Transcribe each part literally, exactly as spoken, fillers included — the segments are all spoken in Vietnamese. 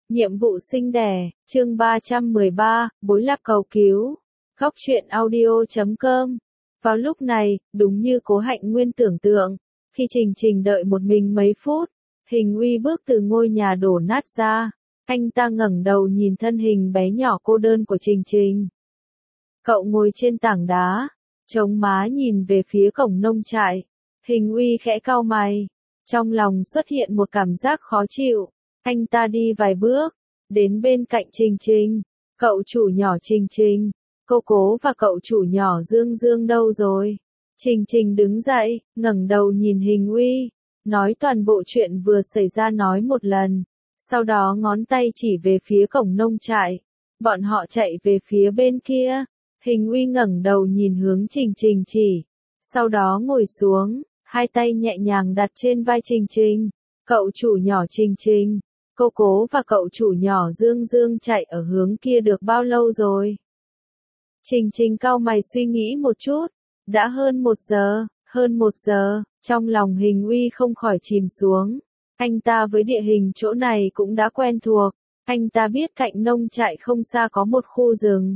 Nhiệm vụ sinh đẻ, chương ba trăm mười ba, Bối Lạp cầu cứu. Góc truyện audio chấm com. Vào lúc này, đúng như Cố Hạnh Nguyên tưởng tượng, khi Trình Trình đợi một mình mấy phút, Hình Uy bước từ ngôi nhà đổ nát ra. Anh ta ngẩng đầu nhìn thân hình bé nhỏ cô đơn của Trình Trình. Cậu ngồi trên tảng đá, chống má nhìn về phía cổng nông trại. Hình Uy khẽ cau mày, trong lòng xuất hiện một cảm giác khó chịu. Anh ta đi vài bước, đến bên cạnh Trình Trình. Cậu chủ nhỏ Trình Trình, cô Cố và cậu chủ nhỏ Dương Dương đâu rồi? Trình Trình đứng dậy, ngẩng đầu nhìn Hình Uy, nói toàn bộ chuyện vừa xảy ra nói một lần. Sau đó ngón tay chỉ về phía cổng nông trại. Bọn họ chạy về phía bên kia. Hình Uy ngẩng đầu nhìn hướng Trình Trình chỉ. Sau đó ngồi xuống, hai tay nhẹ nhàng đặt trên vai Trình Trình. Cậu chủ nhỏ Trình Trình, cô Cố và cậu chủ nhỏ Dương Dương chạy ở hướng kia được bao lâu rồi? Trình Trình cau mày suy nghĩ một chút. Đã hơn một giờ, hơn một giờ, trong lòng Hình Uy không khỏi chìm xuống. Anh ta với địa hình chỗ này cũng đã quen thuộc. Anh ta biết cạnh nông trại không xa có một khu rừng.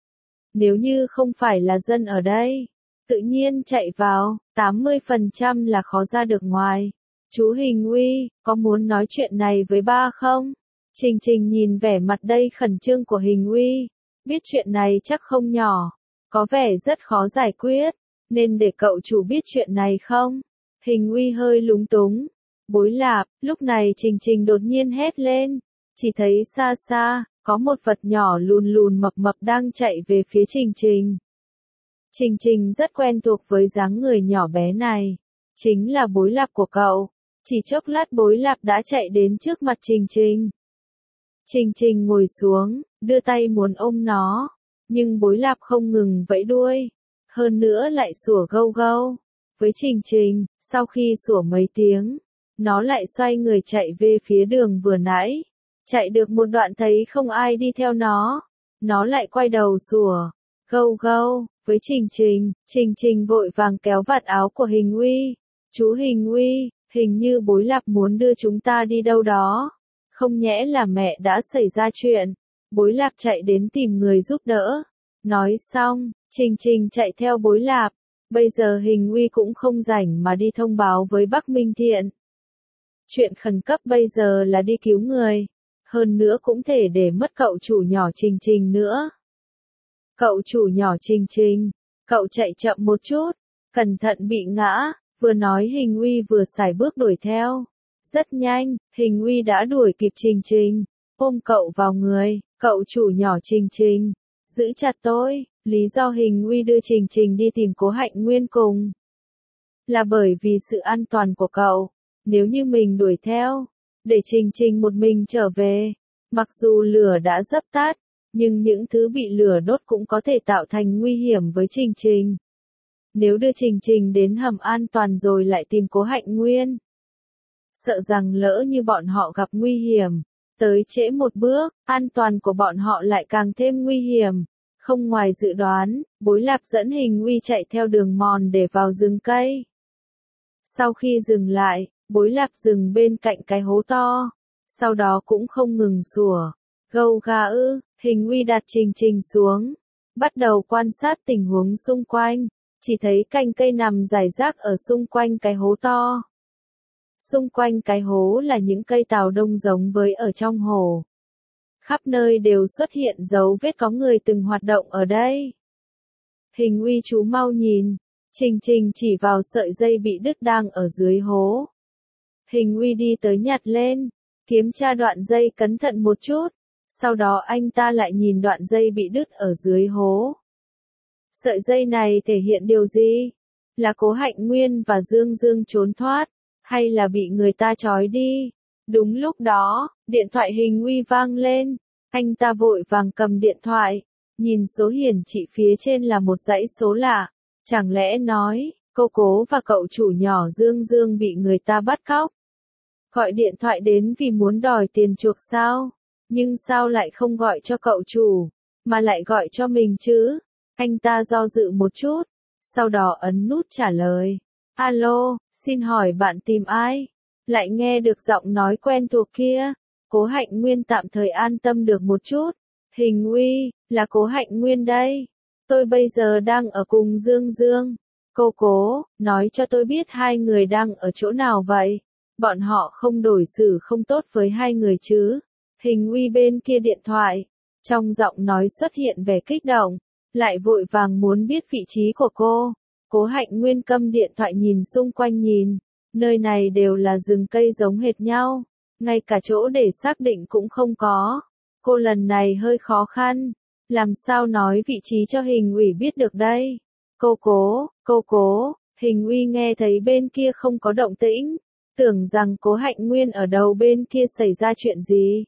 Nếu như không phải là dân ở đây, tự nhiên chạy vào, tám mươi phần trăm là khó ra được ngoài. Chú Hình Uy, có muốn nói chuyện này với ba không? Trình Trình nhìn vẻ mặt đây khẩn trương của Hình Uy, biết chuyện này chắc không nhỏ, có vẻ rất khó giải quyết, nên để cậu chủ biết chuyện này không? Hình Uy hơi lúng túng. Bối Lạp, lúc này Trình Trình đột nhiên hét lên, chỉ thấy xa xa, có một vật nhỏ lùn lùn mập mập đang chạy về phía Trình Trình. Trình Trình rất quen thuộc với dáng người nhỏ bé này, chính là Bối Lạp của cậu. Chỉ chốc lát Bối Lạp đã chạy đến trước mặt Trình Trình. Trình Trình ngồi xuống, đưa tay muốn ôm nó, nhưng Bối Lạp không ngừng vẫy đuôi, hơn nữa lại sủa gâu gâu. Với Trình Trình, sau khi sủa mấy tiếng, nó lại xoay người chạy về phía đường vừa nãy. Chạy được một đoạn thấy không ai đi theo nó, nó lại quay đầu sủa gâu gâu với Trình Trình. Trình Trình vội vàng kéo vạt áo của Hình Uy. Chú Hình Uy, hình như Bối Lạp muốn đưa chúng ta đi đâu đó. Không nhẽ là mẹ đã xảy ra chuyện. Bối Lạp chạy đến tìm người giúp đỡ. Nói xong, Trình Trình chạy theo Bối Lạp. Bây giờ Hình Uy cũng không rảnh mà đi thông báo với Bắc Minh Thiện. Chuyện khẩn cấp bây giờ là đi cứu người. Hơn nữa cũng thể để mất cậu chủ nhỏ Trình Trình nữa. Cậu chủ nhỏ Trình Trình, cậu chạy chậm một chút, cẩn thận bị ngã. Vừa nói Hình Uy vừa sải bước đuổi theo. Rất nhanh, Hình Uy đã đuổi kịp Trình Trình, ôm cậu vào người. Cậu chủ nhỏ Trình Trình, giữ chặt tôi. Lý do Hình Uy đưa Trình Trình đi tìm Cố Hạnh Nguyên cùng là bởi vì sự an toàn của cậu. Nếu như mình đuổi theo, để Trình Trình một mình trở về, mặc dù lửa đã dập tắt, nhưng những thứ bị lửa đốt cũng có thể tạo thành nguy hiểm với Trình Trình. Nếu đưa Trình Trình đến hầm an toàn rồi lại tìm Cố Hạnh Nguyên, sợ rằng lỡ như bọn họ gặp nguy hiểm, tới trễ một bước, an toàn của bọn họ lại càng thêm nguy hiểm. Không ngoài dự đoán, Bối Lạp dẫn Hình Uy chạy theo đường mòn để vào rừng cây. Sau khi dừng lại, Bối Lạp dừng bên cạnh cái hố to, sau đó cũng không ngừng sủa gâu gà ư. Hình Uy đặt Trình Trình xuống, bắt đầu quan sát tình huống xung quanh, chỉ thấy cành cây nằm rải rác ở xung quanh cái hố to. Xung quanh cái hố là những cây tào đông giống với ở trong hồ. Khắp nơi đều xuất hiện dấu vết có người từng hoạt động ở đây. Hình Uy chú mau nhìn, Trình Trình chỉ vào sợi dây bị đứt đang ở dưới hố. Hình Uy đi tới nhặt lên, kiểm tra đoạn dây cẩn thận một chút, sau đó anh ta lại nhìn đoạn dây bị đứt ở dưới hố. Sợi dây này thể hiện điều gì? Là Cố Hạnh Nguyên và Dương Dương trốn thoát, hay là bị người ta trói đi? Đúng lúc đó, điện thoại Hình Uy vang lên, anh ta vội vàng cầm điện thoại, nhìn số hiển thị phía trên là một dãy số lạ, chẳng lẽ nói, cô Cố và cậu chủ nhỏ Dương Dương bị người ta bắt cóc? Gọi điện thoại đến vì muốn đòi tiền chuộc sao? Nhưng sao lại không gọi cho cậu chủ, mà lại gọi cho mình chứ? Anh ta do dự một chút, sau đó ấn nút trả lời. Alo, xin hỏi bạn tìm ai? Lại nghe được giọng nói quen thuộc kia. Cố Hạnh Nguyên tạm thời an tâm được một chút. Hình Uy, là Cố Hạnh Nguyên đây. Tôi bây giờ đang ở cùng Dương Dương. Cô Cố, nói cho tôi biết hai người đang ở chỗ nào vậy? Bọn họ không đối xử không tốt với hai người chứ? Hình Uy bên kia điện thoại. Trong giọng nói xuất hiện vẻ kích động. Lại vội vàng muốn biết vị trí của cô. Cố Hạnh Nguyên câm điện thoại nhìn xung quanh nhìn. Nơi này đều là rừng cây giống hệt nhau. Ngay cả chỗ để xác định cũng không có. Cô lần này hơi khó khăn. Làm sao nói vị trí cho Hình Uy biết được đây? Cô Cố, cô Cố, Hình Uy nghe thấy bên kia không có động tĩnh. Tưởng rằng Cố Hạnh Nguyên ở đầu bên kia xảy ra chuyện gì.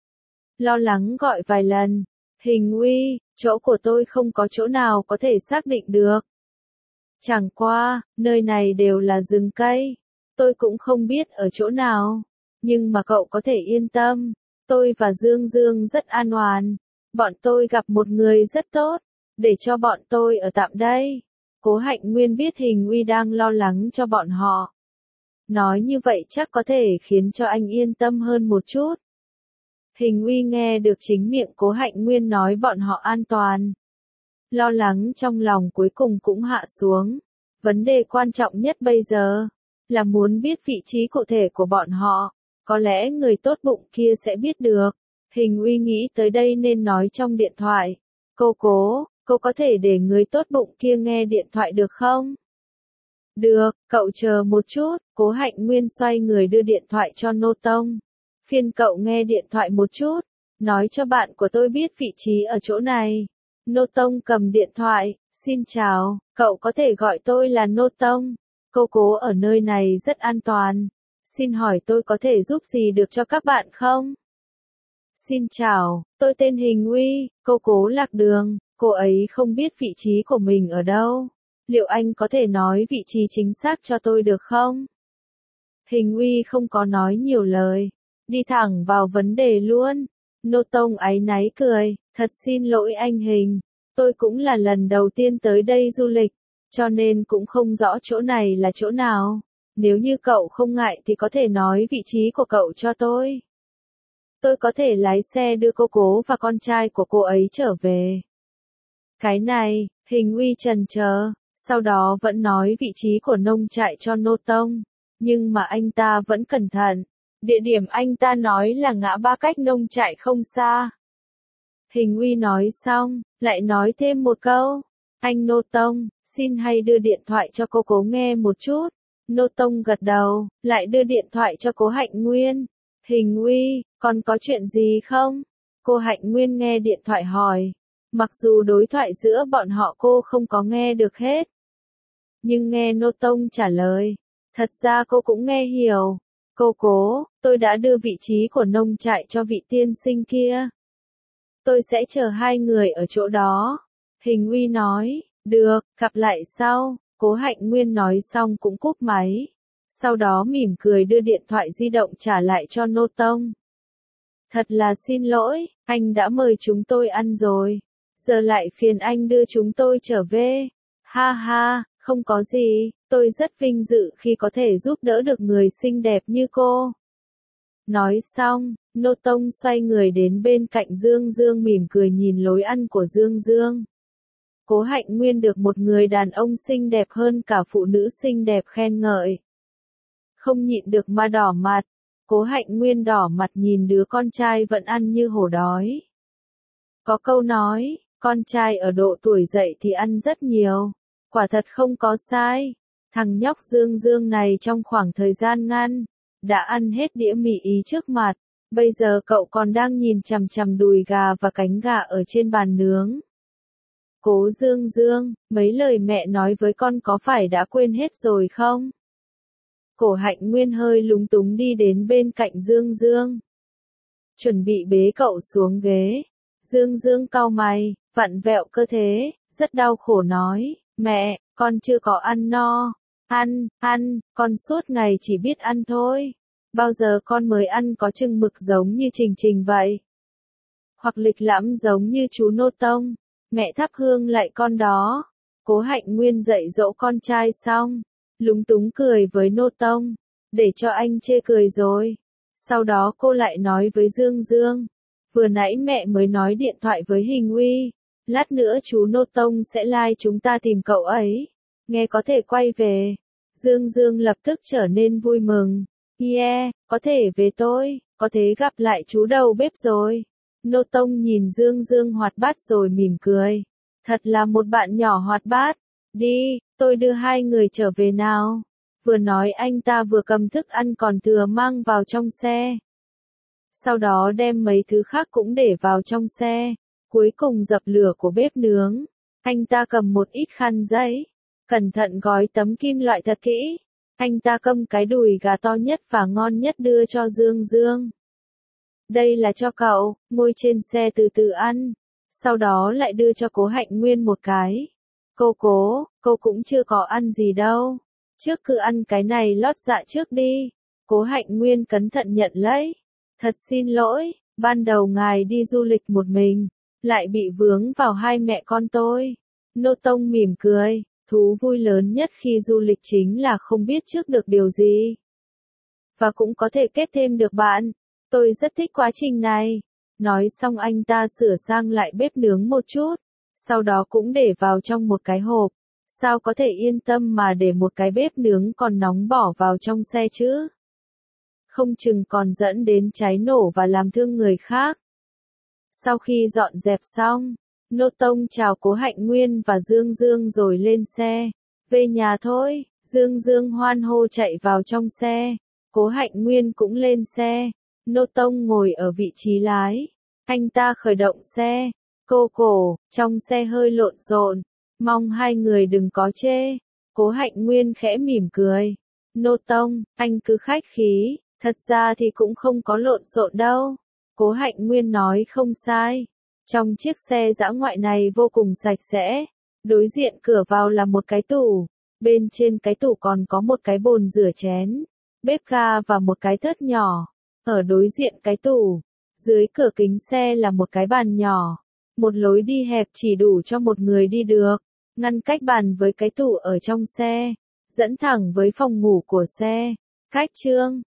Lo lắng gọi vài lần. Hình Uy, chỗ của tôi không có chỗ nào có thể xác định được. Chẳng qua, nơi này đều là rừng cây. Tôi cũng không biết ở chỗ nào. Nhưng mà cậu có thể yên tâm. Tôi và Dương Dương rất an toàn. Bọn tôi gặp một người rất tốt. Để cho bọn tôi ở tạm đây. Cố Hạnh Nguyên biết Hình Uy đang lo lắng cho bọn họ. Nói như vậy chắc có thể khiến cho anh yên tâm hơn một chút. Hình Uy nghe được chính miệng Cố Hạnh Nguyên nói bọn họ an toàn. Lo lắng trong lòng cuối cùng cũng hạ xuống. Vấn đề quan trọng nhất bây giờ là muốn biết vị trí cụ thể của bọn họ. Có lẽ người tốt bụng kia sẽ biết được. Hình Uy nghĩ tới đây nên nói trong điện thoại. Cô Cố, cô có thể để người tốt bụng kia nghe điện thoại được không? Được, cậu chờ một chút. Cố Hạnh Nguyên xoay người đưa điện thoại cho Nô Tông. Phiên cậu nghe điện thoại một chút. Nói cho bạn của tôi biết vị trí ở chỗ này. Nô Tông cầm điện thoại. Xin chào, cậu có thể gọi tôi là Nô Tông. Cô Cố ở nơi này rất an toàn. Xin hỏi tôi có thể giúp gì được cho các bạn không? Xin chào, tôi tên Hình Uy, cô Cố lạc đường, cô ấy không biết vị trí của mình ở đâu. Liệu anh có thể nói vị trí chính xác cho tôi được không? Hình Uy không có nói nhiều lời, đi thẳng vào vấn đề luôn. Nô Tông áy náy cười, thật xin lỗi anh Hình, tôi cũng là lần đầu tiên tới đây du lịch, cho nên cũng không rõ chỗ này là chỗ nào. Nếu như cậu không ngại thì có thể nói vị trí của cậu cho tôi. Tôi có thể lái xe đưa cô Cố và con trai của cô ấy trở về. Cái này, Hình Uy chần chờ, sau đó vẫn nói vị trí của nông trại cho Nô Tông. Nhưng mà anh ta vẫn cẩn thận. Địa điểm anh ta nói là ngã ba cách nông trại không xa. Hình Uy nói xong, lại nói thêm một câu. Anh Nô Tông, xin hay đưa điện thoại cho cô Cố nghe một chút. Nô Tông gật đầu, lại đưa điện thoại cho Cố Hạnh Nguyên. Hình Uy, còn có chuyện gì không? Cô Hạnh Nguyên nghe điện thoại hỏi. Mặc dù đối thoại giữa bọn họ cô không có nghe được hết. Nhưng nghe Nô Tông trả lời. Thật ra cô cũng nghe hiểu. Cô Cố, tôi đã đưa vị trí của nông trại cho vị tiên sinh kia. Tôi sẽ chờ hai người ở chỗ đó. Hình Uy nói, được, gặp lại sau. Cố Hạnh Nguyên nói xong cũng cúp máy. Sau đó mỉm cười đưa điện thoại di động trả lại cho Nô Tông. Thật là xin lỗi, anh đã mời chúng tôi ăn rồi. Giờ lại phiền anh đưa chúng tôi trở về. Ha ha, không có gì, tôi rất vinh dự khi có thể giúp đỡ được người xinh đẹp như cô. Nói xong, Nô Tông xoay người đến bên cạnh Dương Dương mỉm cười nhìn lối ăn của Dương Dương. Cố Hạnh Nguyên được một người đàn ông xinh đẹp hơn cả phụ nữ xinh đẹp khen ngợi. Không nhịn được mà đỏ mặt. Cố Hạnh Nguyên đỏ mặt nhìn đứa con trai vẫn ăn như hổ đói. Có câu nói, con trai ở độ tuổi dậy thì ăn rất nhiều. Quả thật không có sai. Thằng nhóc Dương Dương này trong khoảng thời gian ngắn, đã ăn hết đĩa mì Ý trước mặt. Bây giờ cậu còn đang nhìn chằm chằm đùi gà và cánh gà ở trên bàn nướng. Cố Dương Dương, mấy lời mẹ nói với con có phải đã quên hết rồi không? Cổ Hạnh Nguyên hơi lúng túng đi đến bên cạnh Dương Dương. Chuẩn bị bế cậu xuống ghế. Dương Dương cau mày, vặn vẹo cơ thể, rất đau khổ nói, mẹ, con chưa có ăn no. Ăn, ăn, con suốt ngày chỉ biết ăn thôi. Bao giờ con mới ăn có chừng mực giống như Trình Trình vậy? Hoặc lịch lãm giống như chú Nô Tông? Mẹ thắp hương lại con đó. Cố Hạnh Nguyên dạy dỗ con trai xong, lúng túng cười với Nô Tông, để cho anh chê cười rồi. Sau đó cô lại nói với Dương Dương, vừa nãy mẹ mới nói điện thoại với Hình Uy, lát nữa chú Nô Tông sẽ like chúng ta tìm cậu ấy, nghe có thể quay về. Dương Dương lập tức trở nên vui mừng, yeah, có thể về tôi, có thể gặp lại chú đầu bếp rồi. Nô Tông nhìn Dương Dương hoạt bát rồi mỉm cười, thật là một bạn nhỏ hoạt bát, đi, tôi đưa hai người trở về nào. Vừa nói anh ta vừa cầm thức ăn còn thừa mang vào trong xe. Sau đó đem mấy thứ khác cũng để vào trong xe. Cuối cùng dập lửa của bếp nướng. Anh ta cầm một ít khăn giấy. Cẩn thận gói tấm kim loại thật kỹ. Anh ta cầm cái đùi gà to nhất và ngon nhất đưa cho Dương Dương. Đây là cho cậu, ngồi trên xe từ từ ăn. Sau đó lại đưa cho Cố Hạnh Nguyên một cái. Cô cố, cô cũng chưa có ăn gì đâu. Trước cứ ăn cái này lót dạ trước đi. Cố Hạnh Nguyên cẩn thận nhận lấy. Thật xin lỗi, ban đầu ngài đi du lịch một mình, lại bị vướng vào hai mẹ con tôi. Nô Tông mỉm cười, thú vui lớn nhất khi du lịch chính là không biết trước được điều gì. Và cũng có thể kết thêm được bạn. Tôi rất thích quá trình này. Nói xong anh ta sửa sang lại bếp nướng một chút, sau đó cũng để vào trong một cái hộp. Sao có thể yên tâm mà để một cái bếp nướng còn nóng bỏ vào trong xe chứ? Không chừng còn dẫn đến cháy nổ và làm thương người khác. Sau khi dọn dẹp xong, Nô Tông chào Cố Hạnh Nguyên và Dương Dương rồi lên xe. Về nhà thôi, Dương Dương hoan hô chạy vào trong xe. Cố Hạnh Nguyên cũng lên xe. Nô Tông ngồi ở vị trí lái. Anh ta khởi động xe. Cô cổ, trong xe hơi lộn xộn. Mong hai người đừng có chê. Cố Hạnh Nguyên khẽ mỉm cười. Nô Tông, anh cứ khách khí, thật ra thì cũng không có lộn xộn đâu. Cố Hạnh Nguyên nói không sai. Trong chiếc xe dã ngoại này vô cùng sạch sẽ. Đối diện cửa vào là một cái tủ. Bên trên cái tủ còn có một cái bồn rửa chén, bếp ga và một cái thớt nhỏ. Ở đối diện cái tủ, dưới cửa kính xe là một cái bàn nhỏ. Một lối đi hẹp chỉ đủ cho một người đi được, ngăn cách bàn với cái tủ ở trong xe, dẫn thẳng với phòng ngủ của xe. Cách chương